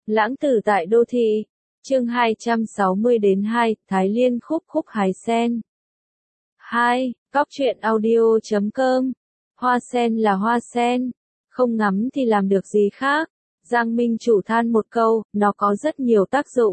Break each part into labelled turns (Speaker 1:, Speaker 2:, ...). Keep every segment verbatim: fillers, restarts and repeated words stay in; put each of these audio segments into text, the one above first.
Speaker 1: Lãng tử tại đô thị. Chương hai trăm sáu mươi đến hai, Thái Liên khúc khúc hái sen. hai. Góc truyện audio chấm com. Hoa sen là hoa sen, không ngắm thì làm được gì khác. Giang Minh Chủ than một câu, nó có rất nhiều tác dụng.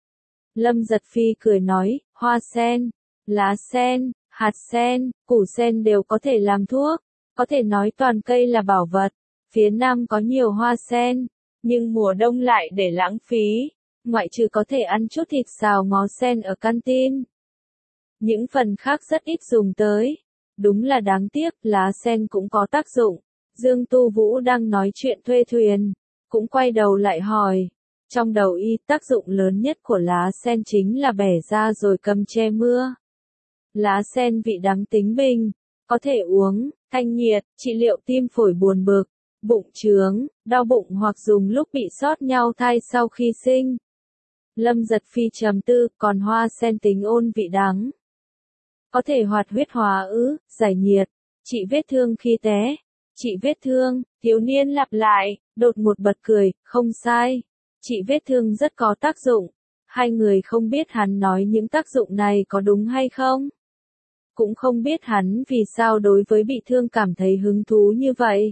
Speaker 1: Lâm Giật Phi cười nói, hoa sen, lá sen, hạt sen, củ sen đều có thể làm thuốc, có thể nói toàn cây là bảo vật. Phía Nam có nhiều hoa sen, nhưng mùa đông lại để lãng phí, ngoại trừ có thể ăn chút thịt xào ngó sen ở canteen. Những phần khác rất ít dùng tới. Đúng là đáng tiếc, lá sen cũng có tác dụng. Dương Tu Vũ đang nói chuyện thuê thuyền, cũng quay đầu lại hỏi. Trong đầu y, tác dụng lớn nhất của lá sen chính là bẻ ra rồi cầm che mưa. Lá sen vị đắng tính bình, có thể uống, thanh nhiệt, trị liệu tim phổi buồn bực, bụng trướng, đau bụng hoặc dùng lúc bị sót nhau thai sau khi sinh. Lâm Giật Phi trầm tư, còn hoa sen tính ôn vị đắng. Có thể hoạt huyết hóa ứ, giải nhiệt, trị vết thương khi té. Trị vết thương, thiếu niên lặp lại, đột ngột bật cười, không sai. Trị vết thương rất có tác dụng. Hai người không biết hắn nói những tác dụng này có đúng hay không. Cũng không biết hắn vì sao đối với bị thương cảm thấy hứng thú như vậy.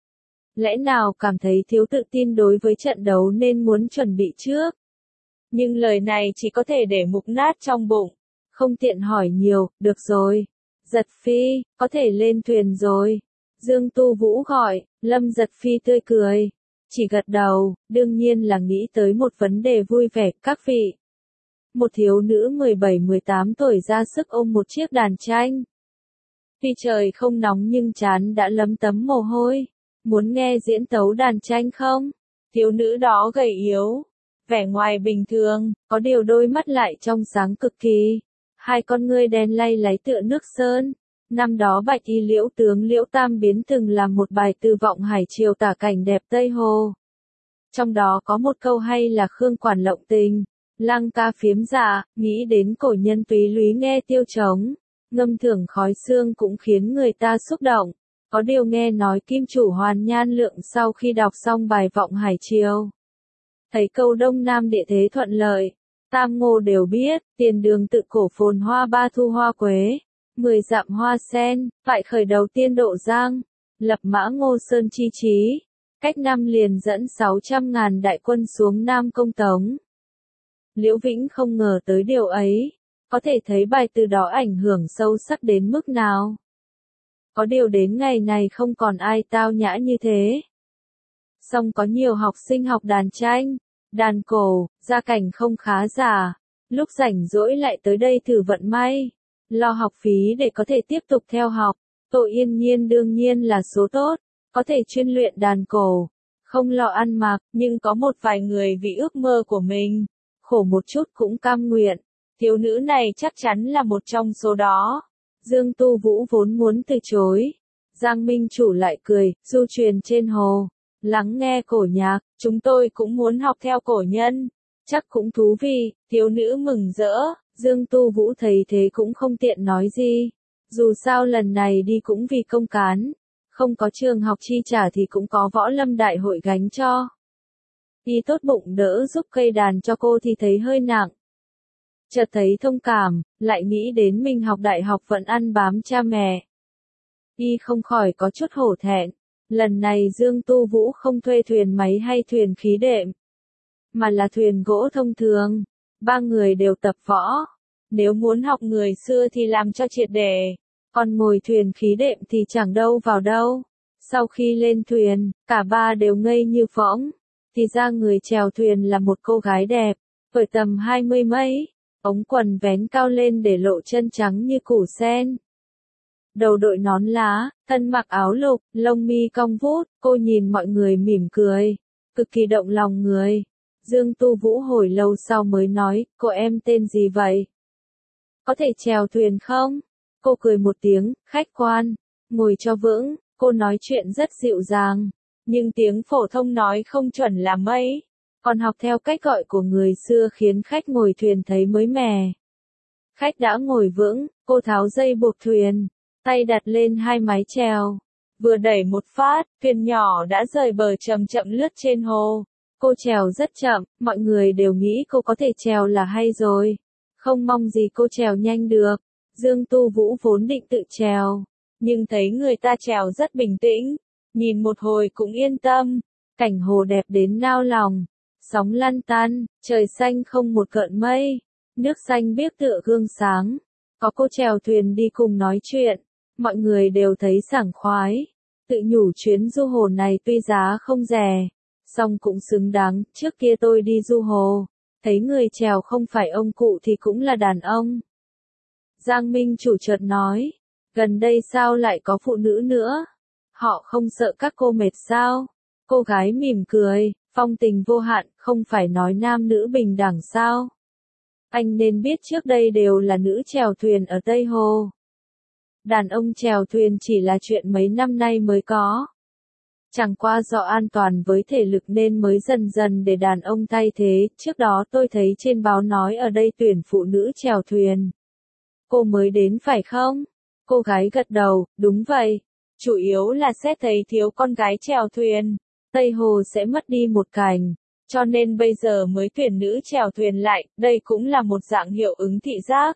Speaker 1: Lẽ nào cảm thấy thiếu tự tin đối với trận đấu nên muốn chuẩn bị trước. Nhưng lời này chỉ có thể để mục nát trong bụng. Không tiện hỏi nhiều, được rồi. Giật Phi, có thể lên thuyền rồi. Dương Tu Vũ gọi, Lâm Giật Phi tươi cười. Chỉ gật đầu, đương nhiên là nghĩ tới một vấn đề vui vẻ, các vị. Một thiếu nữ mười bảy mười tám tuổi ra sức ôm một chiếc đàn tranh. Tuy trời không nóng nhưng trán đã lấm tấm mồ hôi. Muốn nghe diễn tấu đàn tranh không? Thiếu nữ đó gầy yếu, vẻ ngoài bình thường, có điều đôi mắt lại trong sáng cực kỳ. Hai con ngươi đen lay láy tựa nước sơn. Năm đó Bạch Y Liễu tướng Liễu Tam Biến từng làm một bài từ vọng hải triều tả cảnh đẹp Tây Hồ. Trong đó có một câu hay là Khương Quản lộng tình, lăng ca phiếm dạ, nghĩ đến cổ nhân túy lúy nghe tiêu trống, ngâm thưởng khói xương cũng khiến người ta xúc động. Có điều nghe nói Kim Chủ Hoàn Nhan Lượng sau khi đọc xong bài vọng hải triều, thấy câu Đông Nam địa thế thuận lợi, tam ngô đều biết, tiền đường tự cổ phồn hoa ba thu hoa quế, mười dặm hoa sen, phải khởi đầu tiên độ giang, lập mã Ngô Sơn chi trí, cách năm liền dẫn sáu trăm ngàn đại quân xuống Nam công tống. Liễu Vĩnh không ngờ tới điều ấy, có thể thấy bài từ đó ảnh hưởng sâu sắc đến mức nào. Có điều đến ngày này không còn ai tao nhã như thế. Song có nhiều học sinh học đàn tranh, đàn cổ, gia cảnh không khá giả, lúc rảnh rỗi lại tới đây thử vận may, lo học phí để có thể tiếp tục theo học. Tô Yên Nhiên đương nhiên là số tốt, có thể chuyên luyện đàn cổ, không lo ăn mặc, nhưng có một vài người vì ước mơ của mình, khổ một chút cũng cam nguyện. Thiếu nữ này chắc chắn là một trong số đó. Dương Tu Vũ vốn muốn từ chối. Giang Minh Chủ lại cười, du truyền trên hồ, lắng nghe cổ nhạc, chúng tôi cũng muốn học theo cổ nhân, chắc cũng thú vị. Thiếu nữ mừng rỡ, Dương Tu Vũ thấy thế cũng không tiện nói gì. Dù sao lần này đi cũng vì công cán, không có trường học chi trả thì cũng có võ lâm đại hội gánh cho. Y tốt bụng đỡ giúp cây đàn cho cô thì thấy hơi nặng. Chợt thấy thông cảm, lại nghĩ đến mình học đại học vẫn ăn bám cha mẹ. Y không khỏi có chút hổ thẹn. Lần này Dương Tu Vũ không thuê thuyền máy hay thuyền khí đệm, mà là thuyền gỗ thông thường. Ba người đều tập võ. Nếu muốn học người xưa thì làm cho triệt để, còn ngồi thuyền khí đệm thì chẳng đâu vào đâu. Sau khi lên thuyền, cả ba đều ngây như phỗng. Thì ra người chèo thuyền là một cô gái đẹp, tuổi tầm hai mươi mấy. Ống quần vén cao lên để lộ chân trắng như củ sen. Đầu đội nón lá, thân mặc áo lục, lông mi cong vút, cô nhìn mọi người mỉm cười, cực kỳ động lòng người. Dương Tu Vũ hồi lâu sau mới nói, cô em tên gì vậy? Có thể chèo thuyền không? Cô cười một tiếng, khách quan, ngồi cho vững. Cô nói chuyện rất dịu dàng, nhưng tiếng phổ thông nói không chuẩn là mấy. Còn học theo cách gọi của người xưa khiến khách ngồi thuyền thấy mới mẻ. Khách đã ngồi vững, cô tháo dây buộc thuyền, tay đặt lên hai mái chèo. Vừa đẩy một phát, thuyền nhỏ đã rời bờ chậm chậm lướt trên hồ. Cô trèo rất chậm, mọi người đều nghĩ cô có thể trèo là hay rồi. Không mong gì cô trèo nhanh được. Dương Tu Vũ vốn định tự trèo, nhưng thấy người ta trèo rất bình tĩnh, nhìn một hồi cũng yên tâm. Cảnh hồ đẹp đến nao lòng, sóng lăn tăn, trời xanh không một gợn mây, nước xanh biếc tựa gương sáng. Có cô chèo thuyền đi cùng nói chuyện, mọi người đều thấy sảng khoái. Tự nhủ chuyến du hồ này tuy giá không rẻ, song cũng xứng đáng. Trước kia tôi đi du hồ, thấy người chèo không phải ông cụ thì cũng là đàn ông. Giang Minh Chủ chợt nói, gần đây sao lại có phụ nữ nữa? Họ không sợ các cô mệt sao? Cô gái mỉm cười, phong tình vô hạn, không phải nói nam nữ bình đẳng sao? Anh nên biết trước đây đều là nữ chèo thuyền ở Tây Hồ. Đàn ông chèo thuyền chỉ là chuyện mấy năm nay mới có. Chẳng qua do an toàn với thể lực nên mới dần dần để đàn ông thay thế. Trước đó tôi thấy trên báo nói ở đây tuyển phụ nữ chèo thuyền. Cô mới đến phải không? Cô gái gật đầu, đúng vậy. Chủ yếu là xét thấy thiếu con gái chèo thuyền, Tây Hồ sẽ mất đi một cảnh. Cho nên bây giờ mới tuyển nữ chèo thuyền lại, đây cũng là một dạng hiệu ứng thị giác.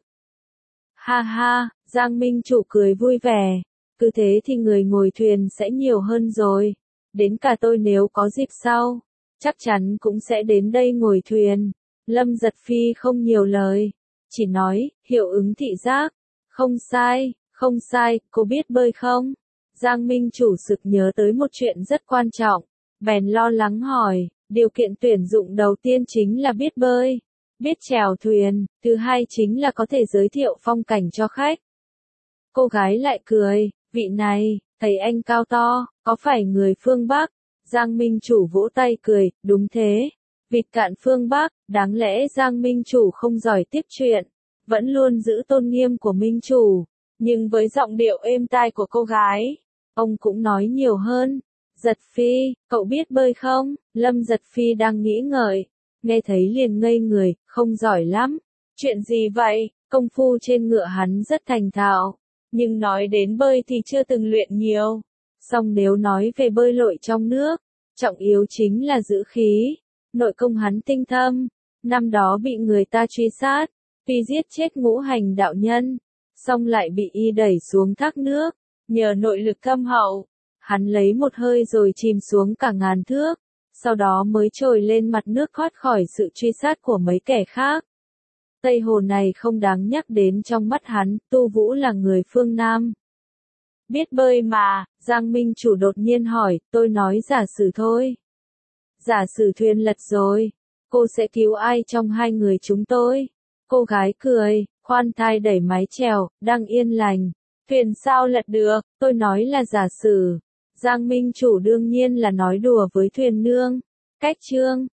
Speaker 1: Ha ha, Giang Minh Chủ cười vui vẻ. Cứ thế thì người ngồi thuyền sẽ nhiều hơn rồi. Đến cả tôi nếu có dịp sau, chắc chắn cũng sẽ đến đây ngồi thuyền. Lâm Giật Phi không nhiều lời, chỉ nói, hiệu ứng thị giác. Không sai, không sai, cô biết bơi không? Giang Minh Chủ sực nhớ tới một chuyện rất quan trọng, bèn lo lắng hỏi, điều kiện tuyển dụng đầu tiên chính là biết bơi, biết chèo thuyền, thứ hai chính là có thể giới thiệu phong cảnh cho khách. Cô gái lại cười, vị này, thấy anh cao to, có phải người phương Bắc? Giang Minh Chủ vỗ tay cười, đúng thế. Vịt cạn phương Bắc, đáng lẽ Giang Minh Chủ không giỏi tiếp chuyện, vẫn luôn giữ tôn nghiêm của Minh Chủ, nhưng với giọng điệu êm tai của cô gái, ông cũng nói nhiều hơn. Giật Phi, cậu biết bơi không? Lâm Giật Phi đang nghĩ ngợi, nghe thấy liền ngây người, không giỏi lắm. Chuyện gì vậy? Công phu trên ngựa hắn rất thành thạo, nhưng nói đến bơi thì chưa từng luyện nhiều. Song nếu nói về bơi lội trong nước, trọng yếu chính là giữ khí. Nội công hắn tinh thâm, năm đó bị người ta truy sát, tuy giết chết ngũ hành đạo nhân, song lại bị y đẩy xuống thác nước, nhờ nội lực thâm hậu, hắn lấy một hơi rồi chìm xuống cả ngàn thước, sau đó mới trồi lên mặt nước thoát khỏi sự truy sát của mấy kẻ khác. Tây Hồ này không đáng nhắc đến trong mắt hắn, Tu Vũ là người phương Nam. Biết bơi mà, Giang Minh Chủ đột nhiên hỏi, tôi nói giả sử thôi. Giả sử thuyền lật rồi, cô sẽ cứu ai trong hai người chúng tôi? Cô gái cười, khoan thai đẩy mái chèo, đang yên lành. Thuyền sao lật được, tôi nói là giả sử. Giang Minh Chủ đương nhiên là nói đùa với thuyền nương. Cách chương